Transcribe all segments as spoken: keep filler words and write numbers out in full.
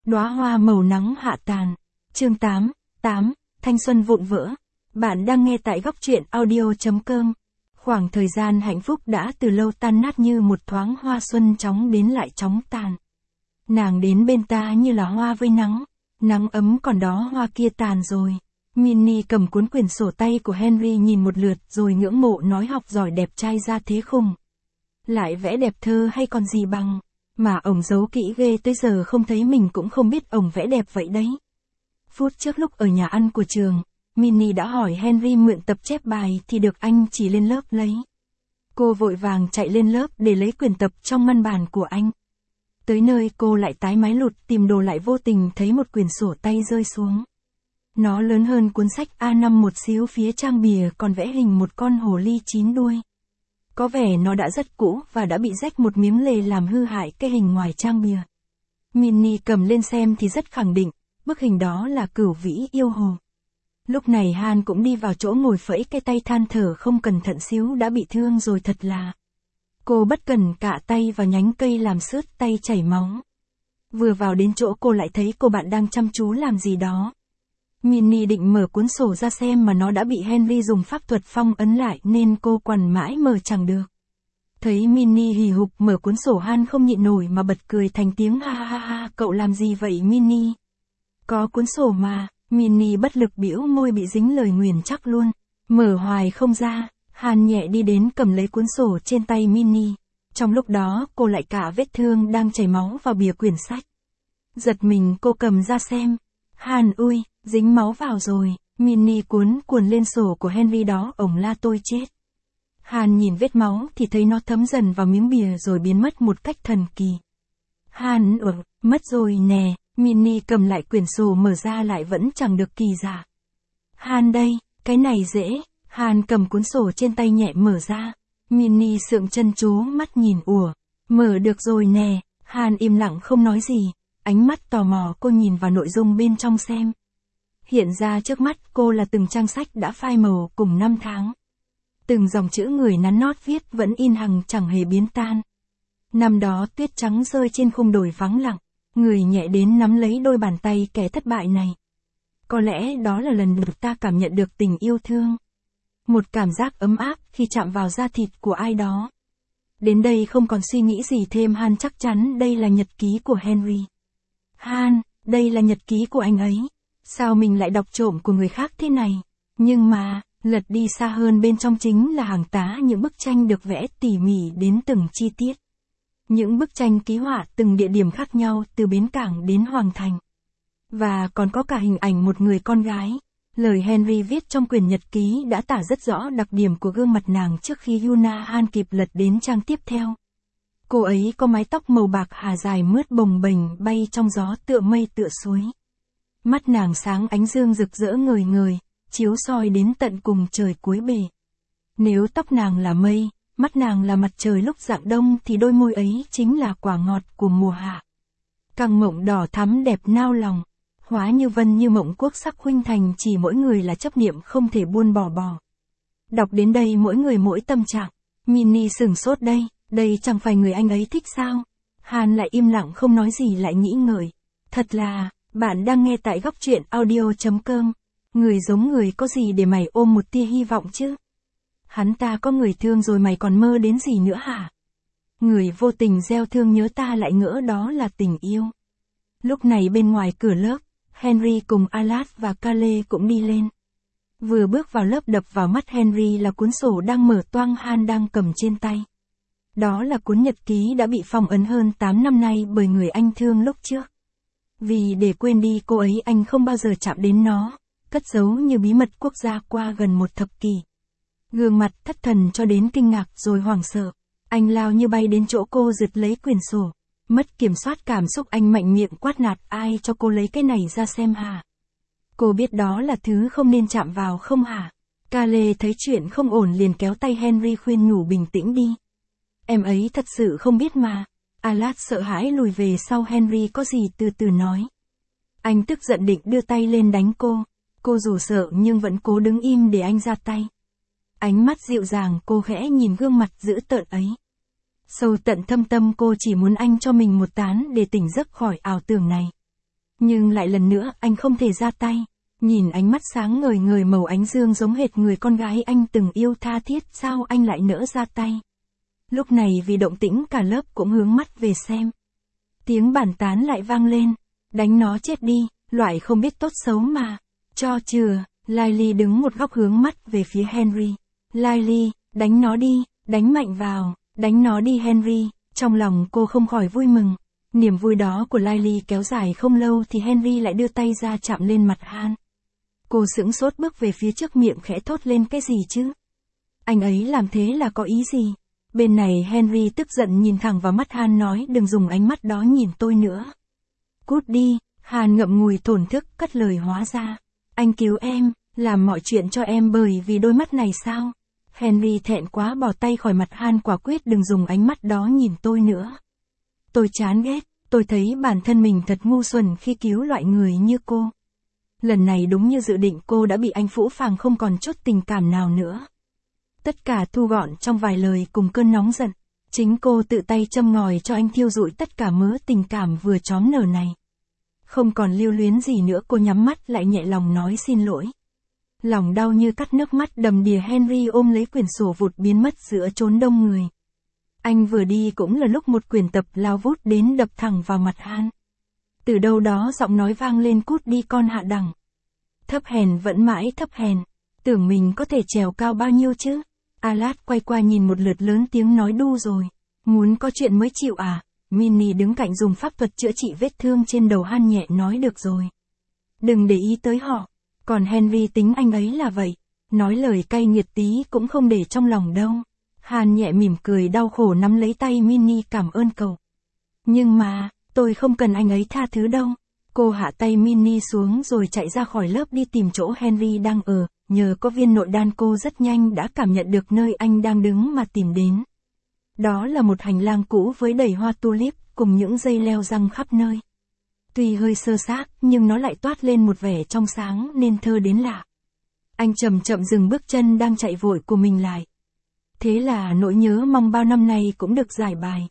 Đóa hoa màu nắng hạ tàn. Chương tám, tám, thanh xuân vụn vỡ. Bạn đang nghe tại góc truyện audio chấm com. Khoảng thời gian hạnh phúc đã từ lâu tan nát như một thoáng hoa xuân chóng đến lại chóng tàn. Nàng đến bên ta như là hoa với nắng, nắng ấm còn đó hoa kia tàn rồi. Minnie cầm cuốn quyển sổ tay của Henry nhìn một lượt rồi ngưỡng mộ nói học giỏi đẹp trai ra thế khùng. Lại vẽ đẹp thơ hay còn gì bằng, mà ổng giấu kỹ ghê tới giờ không thấy mình cũng không biết ổng vẽ đẹp vậy đấy. Phút trước lúc ở nhà ăn của trường, Minnie đã hỏi Henry mượn tập chép bài thì được anh chỉ lên lớp lấy. Cô vội vàng chạy lên lớp để lấy quyển tập trong ngăn bàn của anh. Tới nơi cô lại tái mái lụt tìm đồ lại vô tình thấy một quyển sổ tay rơi xuống. Nó lớn hơn cuốn sách A năm một xíu, phía trang bìa còn vẽ hình một con hồ ly chín đuôi. Có vẻ nó đã rất cũ và đã bị rách một miếng lề làm hư hại cái hình ngoài trang bìa. Minnie cầm lên xem thì rất khẳng định, bức hình đó là Cửu Vĩ yêu hồ. Lúc này Han cũng đi vào chỗ ngồi phẫy cái tay than thở không cẩn thận xíu đã bị thương rồi thật là. Cô bất cần cạ tay vào nhánh cây làm sướt tay chảy máu. Vừa vào đến chỗ cô lại thấy cô bạn đang chăm chú làm gì đó. Minnie định mở cuốn sổ ra xem mà nó đã bị Henry dùng pháp thuật phong ấn lại nên cô quằn mãi mở chẳng được. Thấy Minnie hì hục mở cuốn sổ, Han không nhịn nổi mà bật cười thành tiếng ha ha ha, cậu làm gì vậy Minnie? Có cuốn sổ mà. Minnie bất lực bĩu môi, bị dính lời nguyền chắc luôn. Mở hoài không ra. Han nhẹ đi đến cầm lấy cuốn sổ trên tay Minnie. Trong lúc đó cô lại cả vết thương đang chảy máu vào bìa quyển sách. Giật mình cô cầm ra xem. Han ui, dính máu vào rồi. Minnie cuốn cuồn lên sổ của Henry đó, ổng la tôi chết. Han nhìn vết máu thì thấy nó thấm dần vào miếng bìa rồi biến mất một cách thần kỳ. Han ừ, mất rồi nè. Minnie cầm lại quyển sổ mở ra lại vẫn chẳng được kỳ giả. Han đây, cái này dễ. Han cầm cuốn sổ trên tay nhẹ mở ra. Minnie sượng chân chố mắt nhìn ủa. Mở được rồi nè. Han im lặng không nói gì. Ánh mắt tò mò cô nhìn vào nội dung bên trong xem. Hiện ra trước mắt cô là từng trang sách đã phai màu cùng năm tháng. Từng dòng chữ người nắn nót viết vẫn in hằng chẳng hề biến tan. Năm đó tuyết trắng rơi trên khung đồi vắng lặng. Người nhẹ đến nắm lấy đôi bàn tay kẻ thất bại này. Có lẽ đó là lần đầu ta cảm nhận được tình yêu thương. Một cảm giác ấm áp khi chạm vào da thịt của ai đó. Đến đây không còn suy nghĩ gì thêm, Han chắc chắn đây là nhật ký của Henry. Han, đây là nhật ký của anh ấy. Sao mình lại đọc trộm của người khác thế này? Nhưng mà, lật đi xa hơn bên trong chính là hàng tá những bức tranh được vẽ tỉ mỉ đến từng chi tiết. Những bức tranh ký họa từng địa điểm khác nhau từ bến cảng đến Hoàng Thành. Và còn có cả hình ảnh một người con gái. Lời Henry viết trong quyển nhật ký đã tả rất rõ đặc điểm của gương mặt nàng trước khi Yuna Han kịp lật đến trang tiếp theo. Cô ấy có mái tóc màu bạc hà dài mướt bồng bềnh bay trong gió tựa mây tựa suối. Mắt nàng sáng ánh dương rực rỡ ngời ngời, chiếu soi đến tận cùng trời cuối bể. Nếu tóc nàng là mây, mắt nàng là mặt trời lúc rạng đông thì đôi môi ấy chính là quả ngọt của mùa hạ. Căng mộng đỏ thắm đẹp nao lòng, hóa như vân như mộng quốc sắc khuynh thành, chỉ mỗi người là chấp niệm không thể buông bỏ bỏ. Đọc đến đây mỗi người mỗi tâm trạng. Minnie sửng sốt, đây, đây chẳng phải người anh ấy thích sao? Han lại im lặng không nói gì, lại nghĩ ngợi. Thật là, bạn đang nghe tại góc truyện audio chấm com. Người giống người có gì để mày ôm một tia hy vọng chứ? Hắn ta có người thương rồi mày còn mơ đến gì nữa hả? Người vô tình gieo thương nhớ ta lại ngỡ đó là tình yêu. Lúc này bên ngoài cửa lớp, Henry cùng Alas và Calais cũng đi lên. Vừa bước vào lớp đập vào mắt Henry là cuốn sổ đang mở toang Han đang cầm trên tay. Đó là cuốn nhật ký đã bị phong ấn hơn tám năm nay bởi người anh thương lúc trước. Vì để quên đi cô ấy anh không bao giờ chạm đến nó, cất giấu như bí mật quốc gia qua gần một thập kỷ. Gương mặt thất thần cho đến kinh ngạc rồi hoảng sợ. Anh lao như bay đến chỗ cô giật lấy quyển sổ. Mất kiểm soát cảm xúc anh mạnh miệng quát nạt, ai cho cô lấy cái này ra xem hả? Cô biết đó là thứ không nên chạm vào không hả? Calais thấy chuyện không ổn liền kéo tay Henry khuyên nhủ bình tĩnh đi. Em ấy thật sự không biết mà. Alas sợ hãi lùi về sau, Henry có gì từ từ nói. Anh tức giận định đưa tay lên đánh cô. Cô dù sợ nhưng vẫn cố đứng im để anh ra tay. Ánh mắt dịu dàng cô khẽ nhìn gương mặt dữ tợn ấy. Sâu tận thâm tâm cô chỉ muốn anh cho mình một tán để tỉnh giấc khỏi ảo tưởng này. Nhưng lại lần nữa anh không thể ra tay. Nhìn ánh mắt sáng ngời ngời màu ánh dương giống hệt người con gái anh từng yêu tha thiết, sao anh lại nỡ ra tay. Lúc này vì động tĩnh cả lớp cũng hướng mắt về xem. Tiếng bàn tán lại vang lên. Đánh nó chết đi, loại không biết tốt xấu mà. Cho chừa, Lily đứng một góc hướng mắt về phía Henry. Lily, đánh nó đi, đánh mạnh vào, đánh nó đi Henry. Trong lòng cô không khỏi vui mừng. Niềm vui đó của Lily kéo dài không lâu thì Henry lại đưa tay ra chạm lên mặt Han. Cô sững sốt bước về phía trước, miệng khẽ thốt lên cái gì chứ? Anh ấy làm thế là có ý gì? Bên này Henry tức giận nhìn thẳng vào mắt Han nói, đừng dùng ánh mắt đó nhìn tôi nữa. Cút đi, Han ngậm ngùi thổn thức cất lời, hóa ra. Anh cứu em, làm mọi chuyện cho em bởi vì đôi mắt này sao? Henry thẹn quá bỏ tay khỏi mặt Han, quả quyết đừng dùng ánh mắt đó nhìn tôi nữa. Tôi chán ghét, tôi thấy bản thân mình thật ngu xuẩn khi cứu loại người như cô. Lần này đúng như dự định, cô đã bị anh phũ phàng không còn chút tình cảm nào nữa. Tất cả thu gọn trong vài lời cùng cơn nóng giận. Chính cô tự tay châm ngòi cho anh thiêu rụi tất cả mớ tình cảm vừa chóm nở này. Không còn lưu luyến gì nữa, cô nhắm mắt lại nhẹ lòng nói xin lỗi. Lòng đau như cắt, nước mắt đầm đìa. Henry ôm lấy quyển sổ vụt biến mất giữa chốn đông người. Anh vừa đi cũng là lúc một quyển tập lao vút đến đập thẳng vào mặt Han. Từ đâu đó giọng nói vang lên, cút đi con hạ đẳng. Thấp hèn, vẫn mãi thấp hèn. Tưởng mình có thể trèo cao bao nhiêu chứ? Alat quay qua nhìn một lượt, lớn tiếng nói, đu rồi. Muốn có chuyện mới chịu à? Minnie đứng cạnh dùng pháp thuật chữa trị vết thương trên đầu Han nhẹ nói, được rồi. Đừng để ý tới họ. Còn Henry tính anh ấy là vậy. Nói lời cay nghiệt tí cũng không để trong lòng đâu. Han nhẹ mỉm cười đau khổ nắm lấy tay Minnie, cảm ơn cậu. Nhưng mà, tôi không cần anh ấy tha thứ đâu. Cô hạ tay Minnie xuống rồi chạy ra khỏi lớp đi tìm chỗ Henry đang ở. Nhờ có viên nội đan, cô rất nhanh đã cảm nhận được nơi anh đang đứng mà tìm đến. Đó là một hành lang cũ với đầy hoa tulip cùng những dây leo răng khắp nơi. Tuy hơi sơ xác nhưng nó lại toát lên một vẻ trong sáng nên thơ đến lạ. Anh chậm chậm dừng bước chân đang chạy vội của mình lại. Thế là nỗi nhớ mong bao năm nay cũng được giải bài.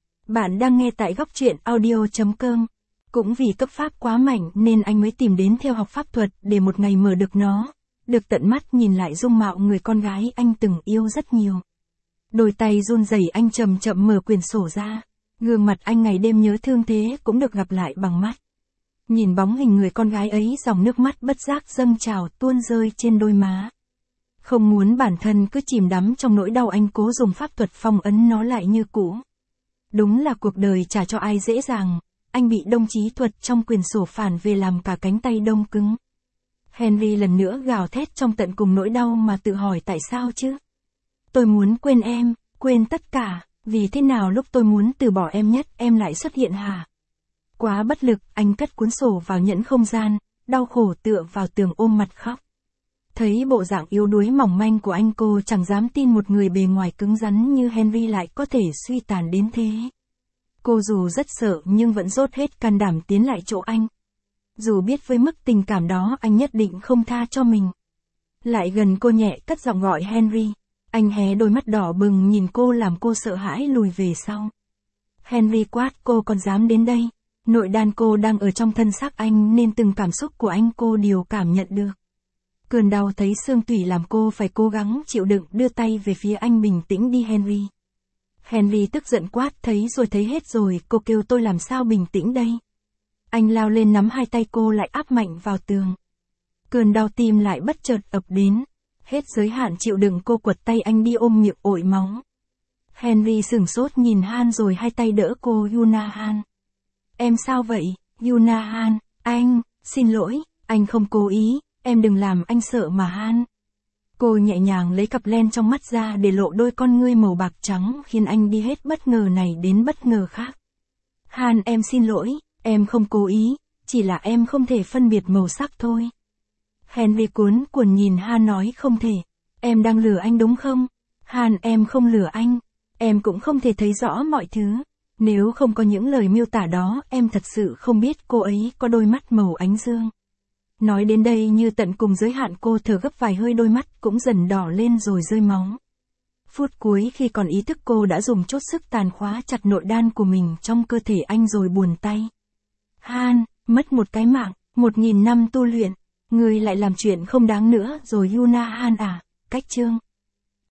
Bạn đang nghe tại góc truyện audio chấm com. Cũng vì cấp pháp quá mạnh nên anh mới tìm đến theo học pháp thuật để một ngày mở được nó. Được tận mắt nhìn lại dung mạo người con gái anh từng yêu rất nhiều. Đôi tay run rẩy, anh chậm chậm mở quyển sổ ra. Gương mặt anh ngày đêm nhớ thương thế cũng được gặp lại bằng mắt. Nhìn bóng hình người con gái ấy, dòng nước mắt bất giác dâng trào tuôn rơi trên đôi má. Không muốn bản thân cứ chìm đắm trong nỗi đau, anh cố dùng pháp thuật phong ấn nó lại như cũ. Đúng là cuộc đời chả cho ai dễ dàng. Anh bị đông trí thuật trong quyển sổ phản về làm cả cánh tay đông cứng. Henry lần nữa gào thét trong tận cùng nỗi đau mà tự hỏi tại sao chứ? Tôi muốn quên em, quên tất cả, vì thế nào lúc tôi muốn từ bỏ em nhất em lại xuất hiện hả? Quá bất lực, anh cất cuốn sổ vào nhẫn không gian, đau khổ tựa vào tường ôm mặt khóc. Thấy bộ dạng yếu đuối mỏng manh của anh, cô chẳng dám tin một người bề ngoài cứng rắn như Henry lại có thể suy tàn đến thế. Cô dù rất sợ nhưng vẫn dốc hết can đảm tiến lại chỗ anh. Dù biết với mức tình cảm đó anh nhất định không tha cho mình. Lại gần cô nhẹ cất giọng gọi Henry. Anh hé đôi mắt đỏ bừng nhìn cô làm cô sợ hãi lùi về sau. Henry quát, cô còn dám đến đây. Nội đan cô đang ở trong thân xác anh nên từng cảm xúc của anh cô đều cảm nhận được. Cơn đau thấy xương tủy làm cô phải cố gắng chịu đựng, đưa tay về phía anh, bình tĩnh đi Henry. Henry tức giận quát, thấy rồi thấy hết rồi, cô kêu tôi làm sao bình tĩnh đây. Anh lao lên nắm hai tay cô lại áp mạnh vào tường. Cơn đau tim lại bất chợt ập đến. Hết giới hạn chịu đựng, cô quật tay anh đi ôm miệng ổi máu. Henry sửng sốt nhìn Han rồi hai tay đỡ cô. Yuna Han. Em sao vậy, Yuna Han? Anh, xin lỗi, anh không cố ý, em đừng làm anh sợ mà Han. Cô nhẹ nhàng lấy cặp len trong mắt ra để lộ đôi con ngươi màu bạc trắng, khiến anh đi hết bất ngờ này đến bất ngờ khác. Han, em xin lỗi, em không cố ý, chỉ là em không thể phân biệt màu sắc thôi. Henry cuốn cuồng nhìn Han nói, không thể, em đang lừa anh đúng không? Han, em không lừa anh, em cũng không thể thấy rõ mọi thứ. Nếu không có những lời miêu tả đó, em thật sự không biết cô ấy có đôi mắt màu ánh dương. Nói đến đây như tận cùng giới hạn, cô thở gấp vài hơi, đôi mắt cũng dần đỏ lên rồi rơi máu. Phút cuối khi còn ý thức, cô đã dùng chút sức tàn khóa chặt nội đan của mình trong cơ thể anh rồi buồn tay. Han, Mất một cái mạng, một nghìn năm tu luyện, ngươi lại làm chuyện không đáng nữa rồi Yuna Han à, cách chương.